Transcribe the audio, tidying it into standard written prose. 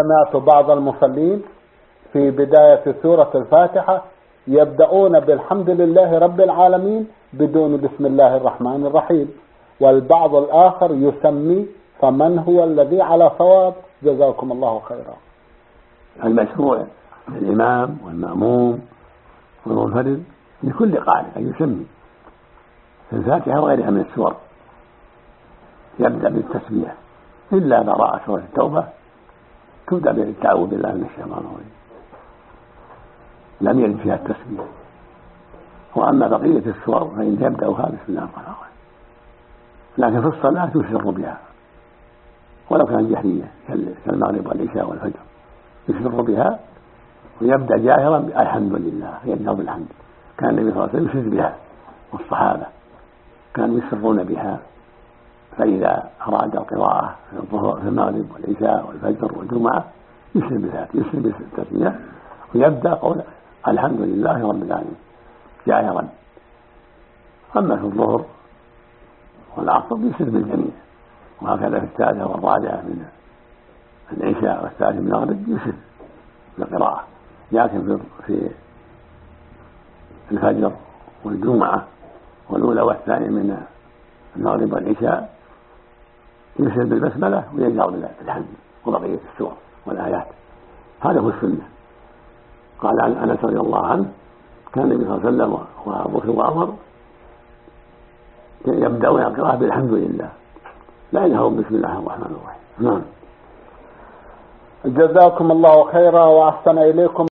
سمعت بعض المصلين في بداية سورة الفاتحة يبدأون بالحمد لله رب العالمين بدون بسم الله الرحمن الرحيم، والبعض الآخر يسمي، فمن هو الذي على صواب؟ جزاكم الله خيرا. المشروع للإمام والمأموم والمنفرد لكل قارئ أن يسمي في الفاتحة وغيرها من السور، يبدأ بالتسمية إلا براءة سورة التوبة تبدأ بالتعوذ بالله من الشيطان الرجيم، لم يرد فيها التسمية. وأما بقية السور فإن يبدأها بسم الله الرحمن الرحيم، لكن في الصلاة يسر بها ولو كانت جهرية كالمغرب والعشاء والفجر، يسر بها ويبدأ جاهرا الحمد لله، يبدأ بالحمد. كان النبي صلى الله عليه وسلم يسر بها، والصحابة كانوا يسرون بها، فإذا أراد القراءة في الظهر في المغرب والعشاء والفجر والجمعة يسر بها، يسر بالتسمية ويبدأ قول الحمد لله رب العالمين جاهرا. أما في الظهر والعصر يسر بالجميع، وهكذا في الثالثة والرابعة من العشاء والثالث من المغرب يسر بالقراءة، لكن في الفجر والجمعة والأولى والثانية من المغرب والعشاء يسر بالبسملة ويجهر بالحمد وبقية السور والآيات. هذا هو السنة. قال عن أنس رضي الله عنه كان النبي صلى الله عليه وسلم وأبو بكر وعمر يبدأون القراءة بالحمد لله، لا يجهرون بسم الله الرحمن الرحيم. نعم. جزاكم الله خيرا وأحسن إليكم.